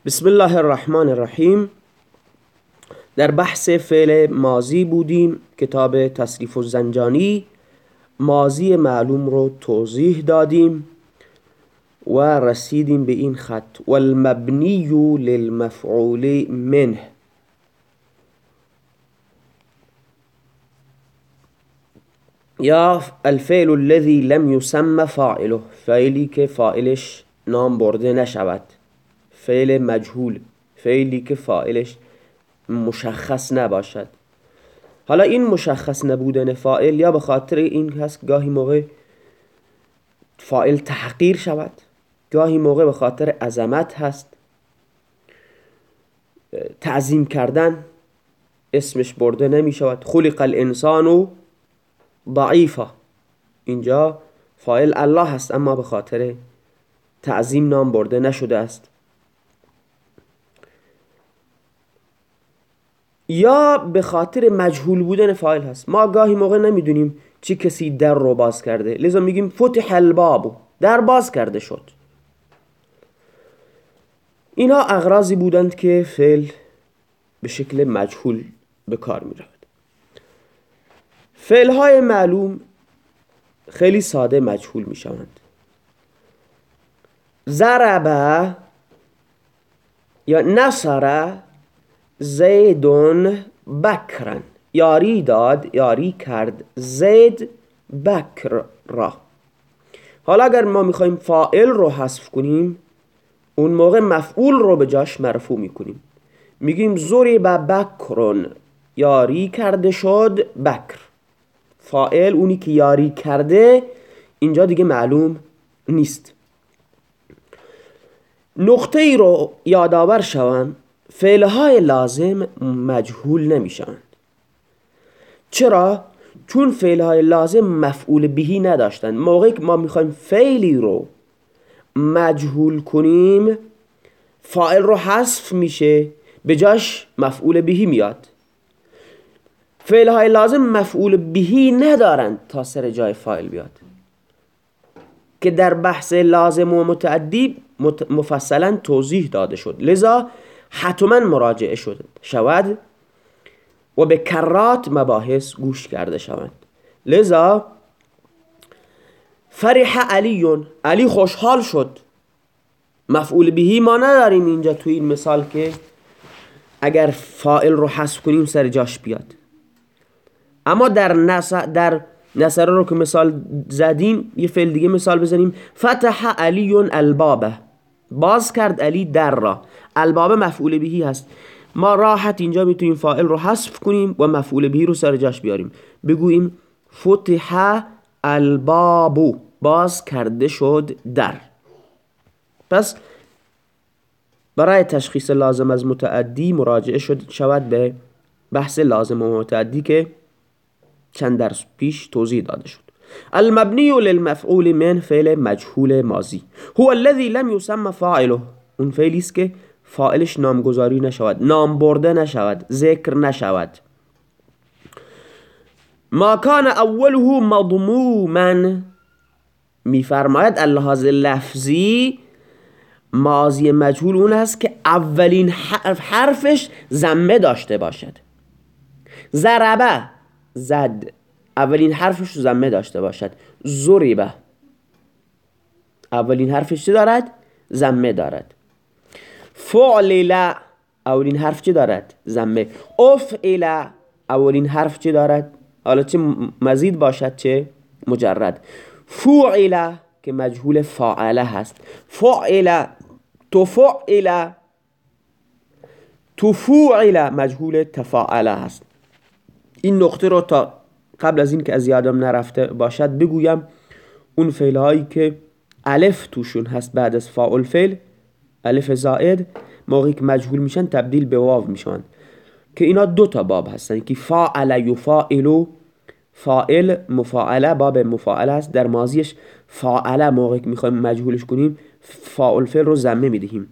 بسم الله الرحمن الرحیم. در بحث فعل ماضی بودیم. کتاب تصریف الزنجانی ماضی معلوم رو توضیح دادیم و رسیدیم به این خط: والمبنی للمفعول منه. یا الفعل الذي لم يسمى فاعله، فعلی که فاعلش نام برده نشود، فعل مجهول، فعلی که فاعلش مشخص نباشد. حالا این مشخص نبودن فاعل یا به خاطر این هست گاهی موقع فاعل تحقیر شود، گاهی موقع به خاطر عظمت هست، تعظیم کردن، اسمش برده نمی شود. خلق الانسان ضعیفا، اینجا فاعل الله هست اما به خاطر تعظیم نام برده نشده است. یا به خاطر مجهول بودن فاعل هست. ما گاهی موقع نمیدونیم چه کسی در رو باز کرده، لذا میگیم فتح الباب، در باز کرده شد. اینها اغراضی بودند که فعل به شکل مجهول به کار می رود. فعل های معلوم خیلی ساده مجهول می شوند. ضرب یا نصر زیدون بکرن، یاری داد، یاری کرد زید بکر را. حالا اگر ما میخوایم فاعل رو حذف کنیم، اون موقع مفعول رو به جاش مرفوع میکنیم، میگیم ضرب بکرن، یاری کرده شد بکر. فاعل اونی که یاری کرده اینجا دیگه معلوم نیست. نقطه ای رو یادآور شوم، فعلهای لازم مجهول نمیشن. چرا؟ چون فعلهای لازم مفعول بهی نداشتن. موقعی که ما میخوایم فعلی رو مجهول کنیم، فاعل رو حذف میشه، به جاش مفعول بهی میاد. فعلهای لازم مفعول بهی ندارند تا سر جای فاعل بیاد، که در بحث لازم و متعدی مفصلا توضیح داده شد، لذا حتما مراجعه شود و به کرات مباحث گوش کرده شوند. لذا فرح علیون، علی خوشحال شد، مفعول بهی ما نداریم اینجا توی این مثال که اگر فاعل رو حذف کنیم سر جاش بیاد. اما در نصر رو که مثال زدیم، یه فعل دیگه مثال بزنیم. فتح علیون البابه، باز کرد علی در را. الباب مفعول بهی هست، ما راحت اینجا میتونیم فاعل رو حذف کنیم و مفعول بهی رو سر جاش بیاریم، بگوییم فتح البابو، باز کرده شد در. پس برای تشخیص لازم از متعدی مراجعه شود به بحث لازم و متعدی که چند درس پیش توضیح داده شد. المبنی للمفعول من، فعل مجهول ماضی. هو الذي لم يسمى فاعله، اون فعلی است که فاعلش نامگذاری نشود، نام برده نشود، ذکر نشود. ما کان اوله مضموما، میفرماید اللحاظ لفظی ماضی مجهول اون است که اولین حرفش ضمه داشته باشد. ضربه، زد، اولین حرفش ضمه داشته باشد. ضربه، اولین حرفش چه دارد؟ ضمه دارد. فعلل، اولین حرف چه دارد؟ ضمه. افعل، اولین حرف چه دارد؟ حالا چه مزید باشد چه مجرد. فعل که مجهول فاعله هست. فعل، تفعل، تفعل مجهول تفاعله هست. این نقطه رو تا قبل از این که از یادم نرفته باشد بگویم. اون فعل هایی که الف توشون هست بعد از فاعل فعل، الف زائد، موقعی که مجهول میشن تبدیل به واو میشن، که اینا دو تا باب هستن که فاعل یفاعل، فاعل مفاعله، باب مفاعله است. در ماضیش فاعله موقعی که میخوایم مجهولش کنیم فاعل فعل رو ضمه میدهیم.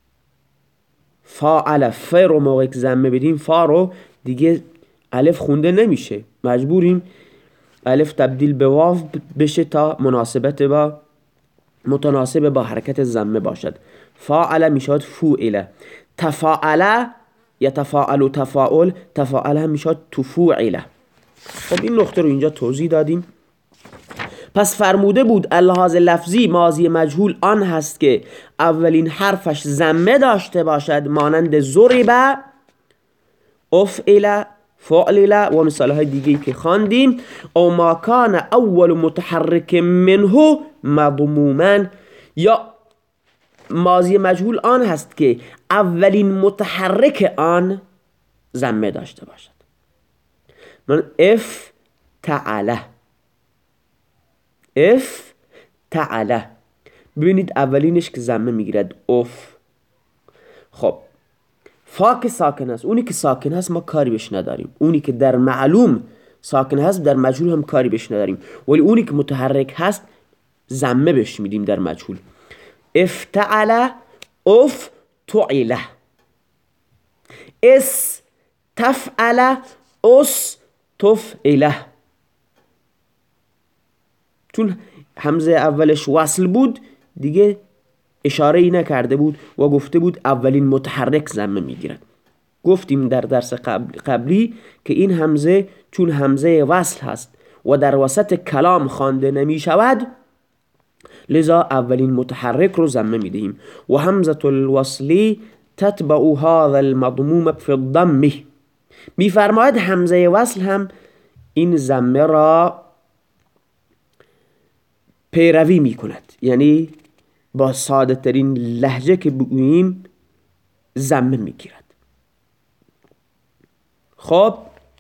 فاعل فعل رو موقعی که ضمه بدیم فا رو دیگه الف خونده نمیشه، مجبوریم الف تبدیل به واو بشه تا متناسب با حرکت ضمه باشد. فاعل میشد فوعل. تفاعل یتفاعل و تفاعل، تفاعل هم میشد تفوعل. خب این نقطه رو اینجا توضیح دادیم. پس فرموده بود اللحاظ لفظی ماضی مجهول آن هست که اولین حرفش ضمه داشته باشد، مانند ضرب، افعل، فعلل و مثال های دیگه‌ای که خواندیم. او ما کان اول متحرک منه مضموما، یا ماضی مجهول آن هست که اولین متحرک آن ضمه داشته باشد. من افتعله، افتعله، ببینید اولینش که ضمه میگیرد اف. خب فا که ساکن هست، اونی که ساکن هست ما کاری بش نداریم، اونی که در معلوم ساکن هست در مجهول هم کاری بش نداریم، ولی اونی که متحرک هست ضمه بش میدیم در مجهول. افتعل، افتعله، استفعل، استفعله. چون همزه اولش وصل بود دیگه اشاره ای نکرده بود و گفته بود اولین متحرک ضمه میگیرد. گفتیم در درس قبلی که این همزه چون همزه وصل هست و در وسط کلام خوانده نمی شود، لذا اولین متحرک رو ضمه میدهیم. و همزه الوصلی تتبع هذا المضموم فی الضم. میفرماید همزه وصل هم این ضمه را پیروی میکند، یعنی با ساده ترین لهجه که بگوییم ضمه میگیرد. خب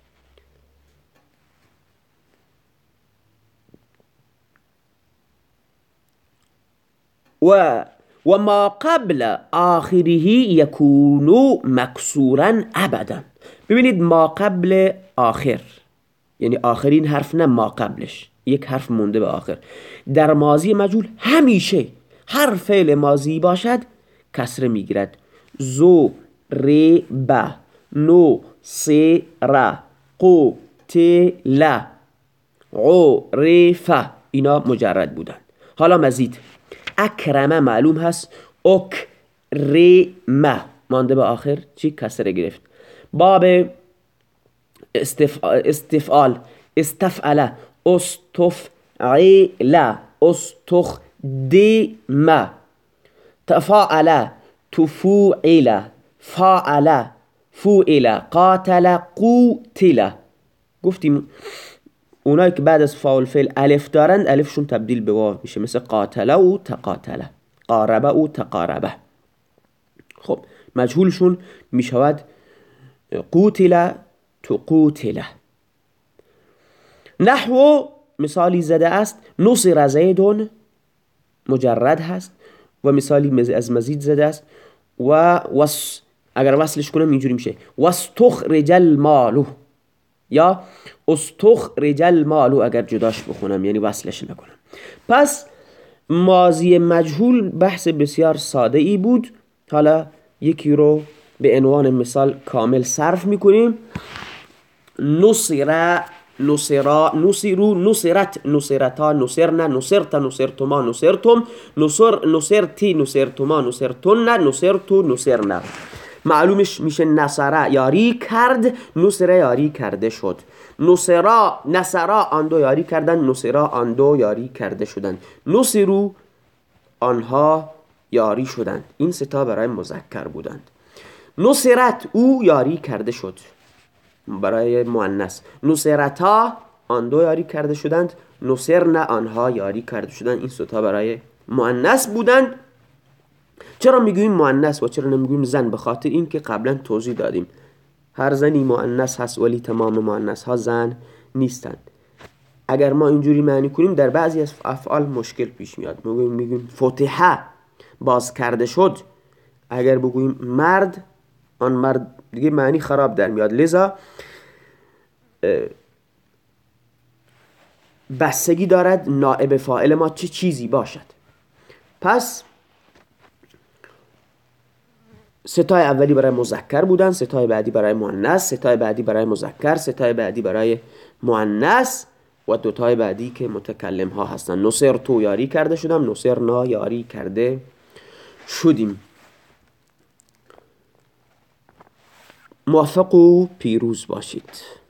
و ما قبل آخره یکون مکسورا ابدا. ببینید ما قبل آخر یعنی آخرین حرف، نه ما قبلش، یک حرف مونده به آخر. در ماضی مجهول همیشه هر فعل ماضی باشد کسره میگیرد. زو، ری، با، نو، سی، را، قو، تی، لا، عو، ری، فا، اینا مجرد بودن. حالا مزید اکرمه معلوم هست، اک، ری، ما مانده به آخر چی؟ کسره گرفت. باب استفعال، استفعل، استفعل، استخدم، تفاعل، تفوعل، فاعل، فوعل، قاتل، قوتل. گفتیم اونایی که بعد از فاعل فعل الف دارند الفشون تبدیل به واو میشه، مثل قاتله و تقاتله، قاربه و تقاربه. خب مجهولشون میشود قوتل، تقوتله. نحو مثالی زده است نصر زیدون مجرد هست و مثالی از مزید زده است و اگر وصلش کنم اینجوری میشه واستخرج المال، یا استخرج المال اگر جداش بخونم یعنی وصلش نکنم. پس ماضی مجهول بحث بسیار ساده ای بود. حالا یکی رو به عنوان مثال کامل صرف میکنیم. نصر، نصرا، نصرو، نصرت، نصرتا، نصرنا، نصرت، نصرتما، نصرتم، نصر، نصرتی، نصرتما، نصرتن، نصرتو، نصرنا. معلومش میشه نصره یاری کرد، نصره یاری کرده شد. نصرا، نصرا آن دو یاری کردن، نصرا آن دو یاری کرده شدن. نصرو آنها یاری شدند. این ستا برای مذکر بودند. نصرت او یاری کرده شد برای مؤنث. نصرتا آن دو یاری کرده شدند، نصرنا آنها یاری کرده شدند. این ستا برای مؤنث بودند. چرا میگوییم مؤنث و چرا نمیگوییم زن؟ به خاطر این که قبلا توضیح دادیم هر زنی مؤنث هست ولی تمام مؤنث ها زن نیستند. اگر ما اینجوری معنی کنیم در بعضی از افعال مشکل پیش میاد. میگوییم فتحه باز کرده شد، اگر بگوییم مرد آن مرد دیگه معنی خراب در میاد. لذا بستگی دارد نائب فاعل ما چه چیزی باشد. پس ستای اولی برای مذکر بودن، ستای بعدی برای مؤنث، ستای بعدی برای مذکر، ستای بعدی برای مؤنث و دوتای بعدی که متکلم ها هستن. نصر تو یاری کرده شدم، نصرنا یاری کرده شدیم. موفق و پیروز باشید.